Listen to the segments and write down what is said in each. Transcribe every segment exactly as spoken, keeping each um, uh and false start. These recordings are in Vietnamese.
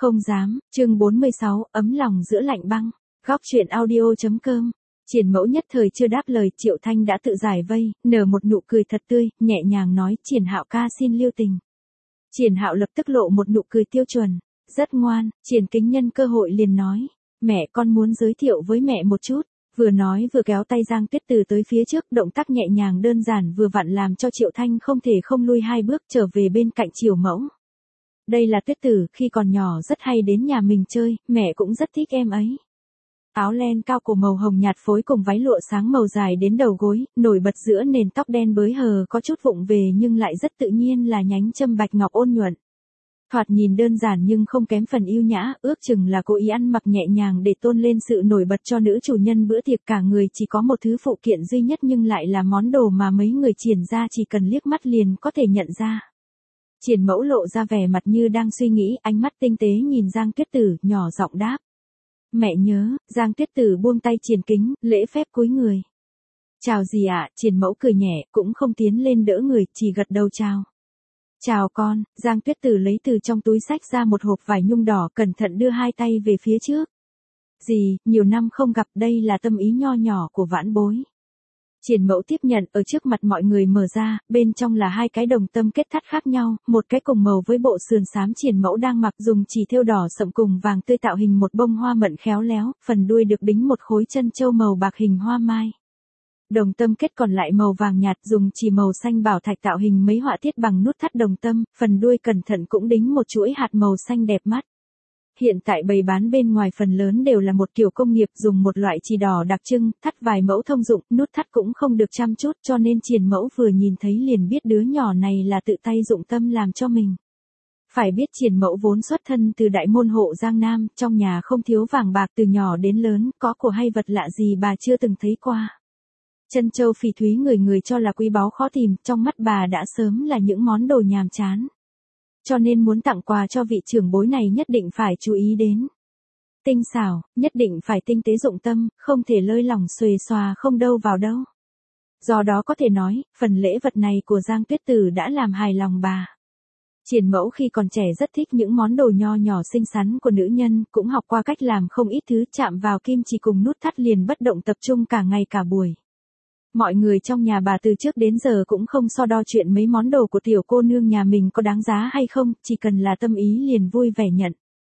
Không dám, chương bốn mươi sáu, ấm lòng giữa lạnh băng. Góc truyện audio chấm com. Triển Mẫu nhất thời chưa đáp lời, Triệu Thanh đã tự giải vây, nở một nụ cười thật tươi, nhẹ nhàng nói, Triển Hạo ca xin lưu tình. Triển Hạo lập tức lộ một nụ cười tiêu chuẩn, rất ngoan. Triển Kính nhân cơ hội liền nói, mẹ con muốn giới thiệu với mẹ một chút. Vừa nói vừa kéo tay Giang Tuyết Từ tới phía trước, động tác nhẹ nhàng đơn giản vừa vặn làm cho Triệu Thanh không thể không lui hai bước trở về bên cạnh Triều Mẫu. Đây là Tuyết Tử, khi còn nhỏ rất hay đến nhà mình chơi, mẹ cũng rất thích em ấy. Áo len cao cổ màu hồng nhạt phối cùng váy lụa sáng màu dài đến đầu gối, nổi bật giữa nền tóc đen bới hờ có chút vụng về nhưng lại rất tự nhiên là nhánh châm bạch ngọc ôn nhuận. Thoạt nhìn đơn giản nhưng không kém phần yêu nhã, ước chừng là cố ý ăn mặc nhẹ nhàng để tôn lên sự nổi bật cho nữ chủ nhân bữa tiệc. Cả người chỉ có một thứ phụ kiện duy nhất nhưng lại là món đồ mà mấy người Triển ra chỉ cần liếc mắt liền có thể nhận ra. Triển Mẫu lộ ra vẻ mặt như đang suy nghĩ, ánh mắt tinh tế nhìn Giang Tuyết Tử, nhỏ giọng đáp. Mẹ nhớ. Giang Tuyết Tử buông tay Triển Kính, lễ phép cúi người. Chào gì ạ? Triển Mẫu cười nhẹ, cũng không tiến lên đỡ người, chỉ gật đầu chào. Chào con. Giang Tuyết Tử lấy từ trong túi xách ra một hộp vải nhung đỏ, cẩn thận đưa hai tay về phía trước. Dì, nhiều năm không gặp, đây là tâm ý nho nhỏ của vãn bối. Triển Mẫu tiếp nhận, ở trước mặt mọi người mở ra, bên trong là hai cái đồng tâm kết thắt khác nhau, một cái cùng màu với bộ sườn xám Triển Mẫu đang mặc, dùng chỉ thêu đỏ sậm cùng vàng tươi tạo hình một bông hoa mận khéo léo, phần đuôi được đính một khối chân châu màu bạc hình hoa mai. Đồng tâm kết còn lại màu vàng nhạt, dùng chỉ màu xanh bảo thạch tạo hình mấy họa tiết bằng nút thắt đồng tâm, phần đuôi cẩn thận cũng đính một chuỗi hạt màu xanh đẹp mắt. Hiện tại bày bán bên ngoài phần lớn đều là một kiểu công nghiệp, dùng một loại chỉ đỏ đặc trưng, thắt vài mẫu thông dụng, nút thắt cũng không được chăm chút, cho nên Triển Mẫu vừa nhìn thấy liền biết đứa nhỏ này là tự tay dụng tâm làm cho mình. Phải biết Triển Mẫu vốn xuất thân từ đại môn hộ Giang Nam, trong nhà không thiếu vàng bạc, từ nhỏ đến lớn, có của hay vật lạ gì bà chưa từng thấy qua. Chân châu phỉ thúy người người cho là quý báu khó tìm, trong mắt bà đã sớm là những món đồ nhàm chán. Cho nên muốn tặng quà cho vị trưởng bối này nhất định phải chú ý đến. Tinh xảo, nhất định phải tinh tế dụng tâm, không thể lơi lỏng xuề xòa không đâu vào đâu. Do đó có thể nói, phần lễ vật này của Giang Tuyết Tử đã làm hài lòng bà. Triển Mẫu khi còn trẻ rất thích những món đồ nho nhỏ xinh xắn của nữ nhân, cũng học qua cách làm không ít thứ, chạm vào kim chỉ cùng nút thắt liền bất động tập trung cả ngày cả buổi. Mọi người trong nhà bà từ trước đến giờ cũng không so đo chuyện mấy món đồ của tiểu cô nương nhà mình có đáng giá hay không, chỉ cần là tâm ý liền vui vẻ nhận.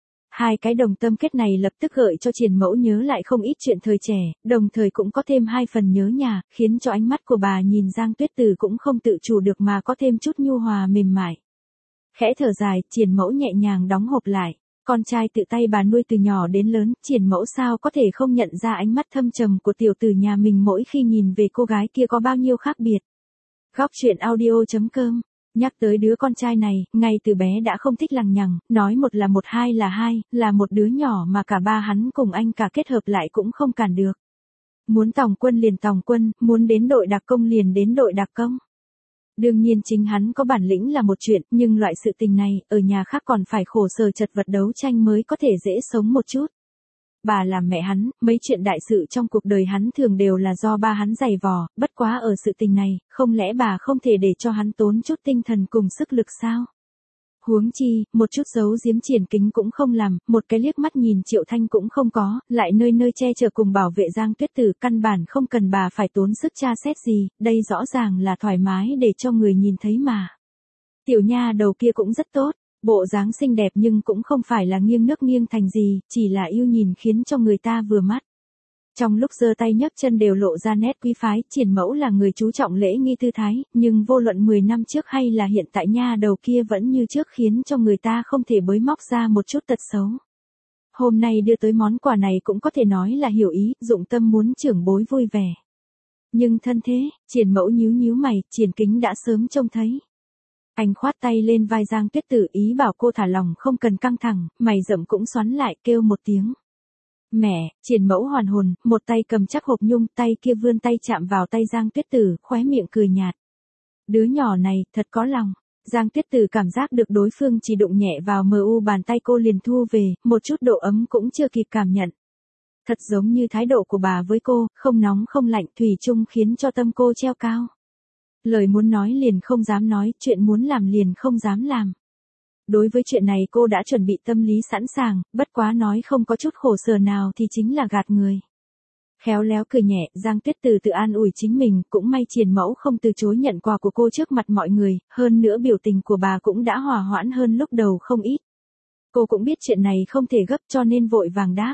Hai cái đồng tâm kết này lập tức gợi cho Triển Mẫu nhớ lại không ít chuyện thời trẻ, đồng thời cũng có thêm hai phần nhớ nhà, khiến cho ánh mắt của bà nhìn Giang Tuyết Tử cũng không tự chủ được mà có thêm chút nhu hòa mềm mại. Khẽ thở dài, Triển Mẫu nhẹ nhàng đóng hộp lại. Con trai tự tay bà nuôi từ nhỏ đến lớn, Triển Mẫu sao có thể không nhận ra ánh mắt thâm trầm của tiểu tử nhà mình mỗi khi nhìn về cô gái kia có bao nhiêu khác biệt. Góc truyện audio chấm com. Nhắc tới đứa con trai này, ngay từ bé đã không thích lằng nhằng, nói một là một hai là hai, là một đứa nhỏ mà cả ba hắn cùng anh cả kết hợp lại cũng không cản được. Muốn tòng quân liền tòng quân, muốn đến đội đặc công liền đến đội đặc công. Đương nhiên chính hắn có bản lĩnh là một chuyện, nhưng loại sự tình này, ở nhà khác còn phải khổ sở chật vật đấu tranh mới có thể dễ sống một chút. Bà làm mẹ hắn, mấy chuyện đại sự trong cuộc đời hắn thường đều là do ba hắn giày vò, bất quá ở sự tình này, không lẽ bà không thể để cho hắn tốn chút tinh thần cùng sức lực sao? Huống chi, một chút giấu giếm Triển Kính cũng không làm, một cái liếc mắt nhìn Triệu Thanh cũng không có, lại nơi nơi che chở cùng bảo vệ Giang Tuyết Tử, căn bản không cần bà phải tốn sức tra xét gì, đây rõ ràng là thoải mái để cho người nhìn thấy mà. Tiểu nha đầu kia cũng rất tốt, bộ dáng xinh đẹp nhưng cũng không phải là nghiêng nước nghiêng thành gì, chỉ là yêu nhìn khiến cho người ta vừa mắt. Trong lúc giơ tay nhấc chân đều lộ ra nét quý phái, Triển Mẫu là người chú trọng lễ nghi tư thái, nhưng vô luận mười năm trước hay là hiện tại nha đầu kia vẫn như trước khiến cho người ta không thể bới móc ra một chút tật xấu. Hôm nay đưa tới món quà này cũng có thể nói là hiểu ý, dụng tâm muốn trưởng bối vui vẻ. Nhưng thân thế, Triển Mẫu nhíu nhíu mày, Triển Kính đã sớm trông thấy. Anh khoát tay lên vai Giang Tuyết Tử ý bảo cô thả lòng không cần căng thẳng, mày rậm cũng xoắn lại kêu một tiếng. Mẹ. Triển Mẫu hoàn hồn, một tay cầm chắc hộp nhung, tay kia vươn tay chạm vào tay Giang Tuyết Tử, khóe miệng cười nhạt. Đứa nhỏ này, thật có lòng. Giang Tuyết Tử cảm giác được đối phương chỉ đụng nhẹ vào mờ u bàn tay cô liền thu về, một chút độ ấm cũng chưa kịp cảm nhận. Thật giống như thái độ của bà với cô, không nóng không lạnh, thủy chung khiến cho tâm cô treo cao. Lời muốn nói liền không dám nói, chuyện muốn làm liền không dám làm. Đối với chuyện này cô đã chuẩn bị tâm lý sẵn sàng, bất quá nói không có chút khổ sở nào thì chính là gạt người. Khéo léo cười nhẹ, Giang Tuyết từ tự an ủi chính mình, cũng may Triển Mẫu không từ chối nhận quà của cô trước mặt mọi người, hơn nữa biểu tình của bà cũng đã hòa hoãn hơn lúc đầu không ít. Cô cũng biết chuyện này không thể gấp cho nên vội vàng đáp.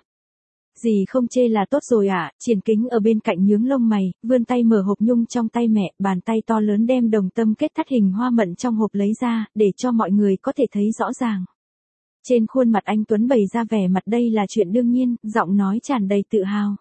Dì không chê là tốt rồi ạ, à? Triển Kính ở bên cạnh nhướng lông mày, vươn tay mở hộp nhung trong tay mẹ, bàn tay to lớn đem đồng tâm kết thắt hình hoa mận trong hộp lấy ra, để cho mọi người có thể thấy rõ ràng. Trên khuôn mặt anh Tuấn bày ra vẻ mặt đây là chuyện đương nhiên, giọng nói tràn đầy tự hào.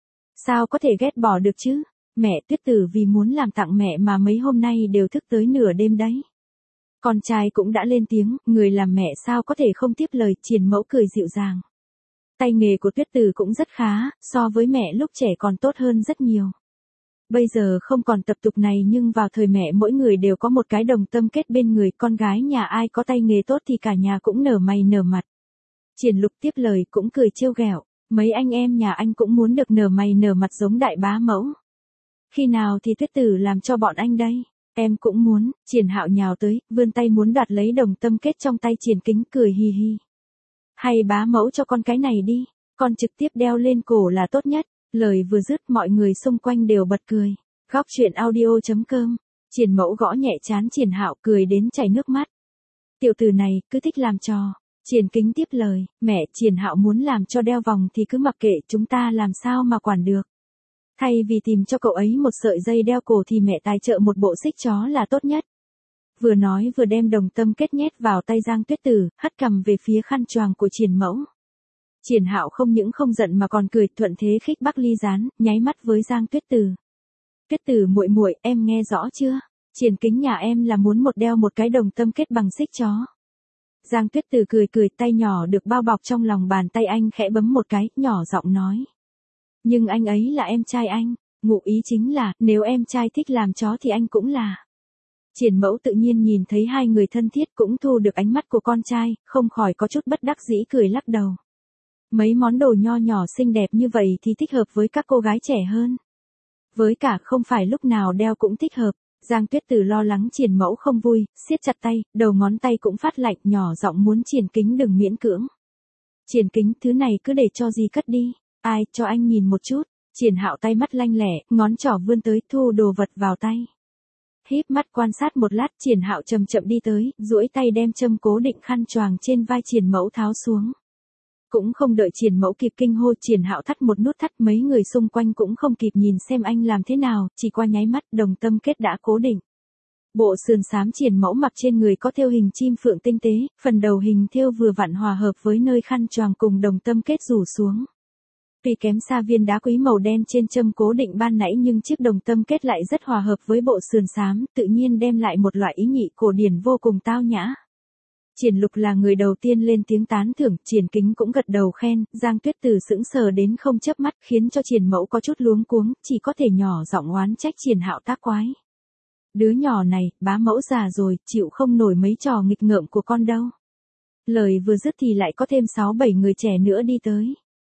Sao có thể ghét bỏ được chứ? Mẹ Tuyết Tử vì muốn làm tặng mẹ mà mấy hôm nay đều thức tới nửa đêm đấy. Con trai cũng đã lên tiếng, người làm mẹ sao có thể không tiếp lời, Triển Mẫu cười dịu dàng. Tay nghề của Tuyết Tử cũng rất khá, so với mẹ lúc trẻ còn tốt hơn rất nhiều. Bây giờ không còn tập tục này nhưng vào thời mẹ mỗi người đều có một cái đồng tâm kết bên người, con gái nhà ai có tay nghề tốt thì cả nhà cũng nở mày nở mặt. Triển Lục tiếp lời cũng cười trêu ghẹo, mấy anh em nhà anh cũng muốn được nở mày nở mặt giống đại bá mẫu. Khi nào thì Tuyết Tử làm cho bọn anh đây? Em cũng muốn. Triển Hạo nhào tới, vươn tay muốn đoạt lấy đồng tâm kết trong tay Triển Kính, cười hi hi. Hay bá mẫu cho con cái này đi, con trực tiếp đeo lên cổ là tốt nhất. Lời vừa dứt mọi người xung quanh đều bật cười. Góc truyện audio chấm com. Triển Mẫu gõ nhẹ trán Triển Hạo, cười đến chảy nước mắt. Tiểu tử này cứ thích làm trò. Triển Kính tiếp lời, mẹ, Triển Hạo muốn làm cho đeo vòng thì cứ mặc kệ, chúng ta làm sao mà quản được. Thay vì tìm cho cậu ấy một sợi dây đeo cổ thì mẹ tài trợ một bộ xích chó là tốt nhất. Vừa nói vừa đem đồng tâm kết nhét vào tay Giang Tuyết Tử, hất cằm về phía khăn choàng của Triển Mẫu. Triển Hạo không những không giận mà còn cười, thuận thế khích bác ly gián, nháy mắt với Giang Tuyết Tử. Tuyết Tử muội muội, em nghe rõ chưa? Triển Kính nhà em là muốn một đeo một cái đồng tâm kết bằng xích chó. Giang Tuyết Tử cười cười, tay nhỏ được bao bọc trong lòng bàn tay anh khẽ bấm một cái, nhỏ giọng nói. Nhưng anh ấy là em trai anh, ngụ ý chính là, nếu em trai thích làm chó thì anh cũng là. Triển Mẫu tự nhiên nhìn thấy hai người thân thiết cũng thu được ánh mắt của con trai, không khỏi có chút bất đắc dĩ cười lắc đầu. Mấy món đồ nho nhỏ xinh đẹp như vậy thì thích hợp với các cô gái trẻ hơn. Với cả không phải lúc nào đeo cũng thích hợp. Giang Tuyết Tử lo lắng Triển Mẫu không vui, siết chặt tay, đầu ngón tay cũng phát lạnh, nhỏ giọng muốn Triển Kính đừng miễn cưỡng. Triển Kính, thứ này cứ để cho dì cất đi. Ai, cho anh nhìn một chút. Triển Hạo tay mắt lanh lẻ, ngón trỏ vươn tới thu đồ vật vào tay. Híp mắt quan sát một lát, Triển Hạo chậm chậm đi tới, duỗi tay đem châm cố định khăn choàng trên vai Triển Mẫu tháo xuống. Cũng không đợi Triển Mẫu kịp kinh hô, Triển Hạo thắt một nút thắt, mấy người xung quanh cũng không kịp nhìn xem anh làm thế nào, chỉ qua nháy mắt đồng tâm kết đã cố định. Bộ sườn xám Triển Mẫu mặc trên người có thêu hình chim phượng tinh tế, phần đầu hình thêu vừa vặn hòa hợp với nơi khăn choàng cùng đồng tâm kết rủ xuống. Tuy kém xa viên đá quý màu đen trên châm cố định ban nãy nhưng chiếc đồng tâm kết lại rất hòa hợp với bộ sườn xám, tự nhiên đem lại một loại ý nhị cổ điển vô cùng tao nhã. Triển Lục là người đầu tiên lên tiếng tán thưởng, Triển Kính cũng gật đầu khen, Giang Tuyết Tử sững sờ đến không chớp mắt, khiến cho Triển Mẫu có chút luống cuống, chỉ có thể nhỏ giọng oán trách Triển Hạo tác quái. Đứa nhỏ này, bá mẫu già rồi, chịu không nổi mấy trò nghịch ngợm của con đâu. Lời vừa dứt thì lại có thêm sáu bảy người trẻ nữa đi tới.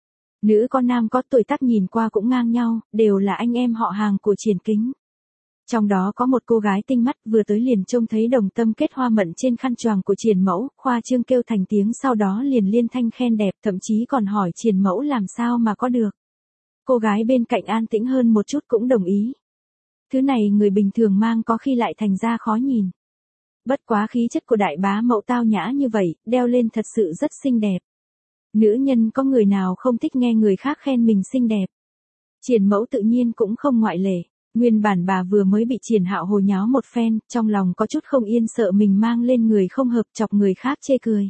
Nữ con nam có tuổi tác nhìn qua cũng ngang nhau, đều là anh em họ hàng của Triển Kính. Trong đó có một cô gái tinh mắt vừa tới liền trông thấy đồng tâm kết hoa mận trên khăn choàng của Triển Mẫu, khoa trương kêu thành tiếng, sau đó liền liên thanh khen đẹp, thậm chí còn hỏi Triển Mẫu làm sao mà có được. Cô gái bên cạnh an tĩnh hơn một chút cũng đồng ý. Thứ này người bình thường mang có khi lại thành ra khó nhìn. Bất quá khí chất của đại bá mẫu tao nhã như vậy, đeo lên thật sự rất xinh đẹp. Nữ nhân có người nào không thích nghe người khác khen mình xinh đẹp. Triển Mẫu tự nhiên cũng không ngoại lệ. Nguyên bản bà vừa mới bị Triển Hạo hồ nháo một phen, trong lòng có chút không yên sợ mình mang lên người không hợp chọc người khác chê cười.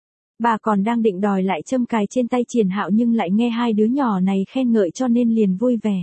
Bà còn đang định đòi lại châm cài trên tay Triển Hạo nhưng lại nghe hai đứa nhỏ này khen ngợi cho nên liền vui vẻ.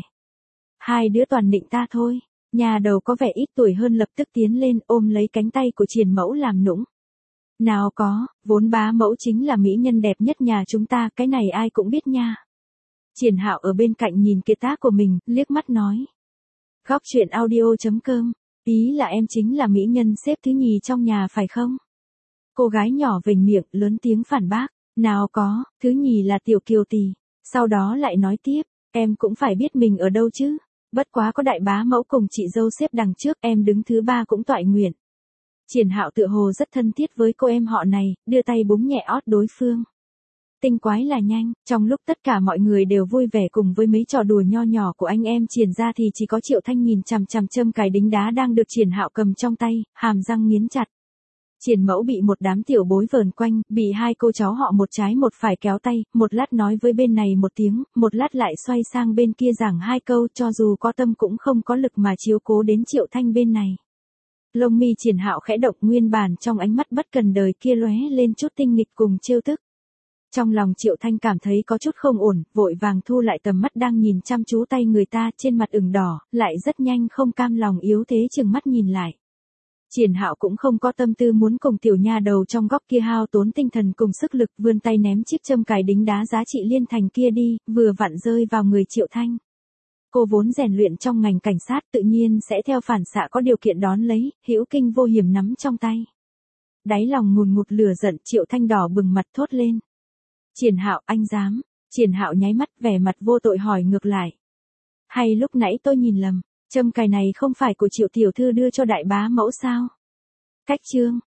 Hai đứa toàn nịnh ta thôi. Nhà đầu có vẻ ít tuổi hơn lập tức tiến lên ôm lấy cánh tay của Triển Mẫu làm nũng. Nào có, vốn bá mẫu chính là mỹ nhân đẹp nhất nhà chúng ta, cái này ai cũng biết nha. Triển Hạo ở bên cạnh nhìn kiệt tác của mình, liếc mắt nói. Góc truyện audio chấm com, ý là em chính là mỹ nhân xếp thứ nhì trong nhà phải không? Cô gái nhỏ vểnh miệng, lớn tiếng phản bác, nào có, thứ nhì là tiểu kiều tỷ. Sau đó lại nói tiếp, em cũng phải biết mình ở đâu chứ. Bất quá có đại bá mẫu cùng chị dâu xếp đằng trước, em đứng thứ ba cũng toại nguyện. Triển Hạo tựa hồ rất thân thiết với cô em họ này, đưa tay búng nhẹ ót đối phương. Tinh quái là nhanh, trong lúc tất cả mọi người đều vui vẻ cùng với mấy trò đùa nho nhỏ của anh em Triển ra thì chỉ có Triệu Thanh nhìn chằm chằm châm cài đính đá đang được Triển Hạo cầm trong tay, hàm răng nghiến chặt. Triển Mẫu bị một đám tiểu bối vờn quanh, bị hai cô cháu họ một trái một phải kéo tay, một lát nói với bên này một tiếng, một lát lại xoay sang bên kia giảng hai câu, cho dù có tâm cũng không có lực mà chiếu cố đến Triệu Thanh bên này. Lông mi Triển Hạo khẽ động, nguyên bản trong ánh mắt bất cần đời kia lóe lên chút tinh nghịch cùng trêu tức. Trong lòng Triệu Thanh cảm thấy có chút không ổn, vội vàng thu lại tầm mắt đang nhìn chăm chú tay người ta, trên mặt ửng đỏ, lại rất nhanh không cam lòng yếu thế chừng mắt nhìn lại. Triển Hạo cũng không có tâm tư muốn cùng tiểu nha đầu trong góc kia hao tốn tinh thần cùng sức lực, vươn tay ném chiếc châm cài đính đá giá trị liên thành kia đi, vừa vặn rơi vào người Triệu Thanh. Cô vốn rèn luyện trong ngành cảnh sát tự nhiên sẽ theo phản xạ có điều kiện đón lấy, hữu kinh vô hiểm nắm trong tay. Đáy lòng ngùn ngụt lửa giận, Triệu Thanh đỏ bừng mặt thốt lên. Triển Hạo, anh dám? Triển Hạo nháy mắt, vẻ mặt vô tội hỏi ngược lại. Hay lúc nãy tôi nhìn lầm, châm cài này không phải của Triệu tiểu thư đưa cho đại bá mẫu sao? Cách chương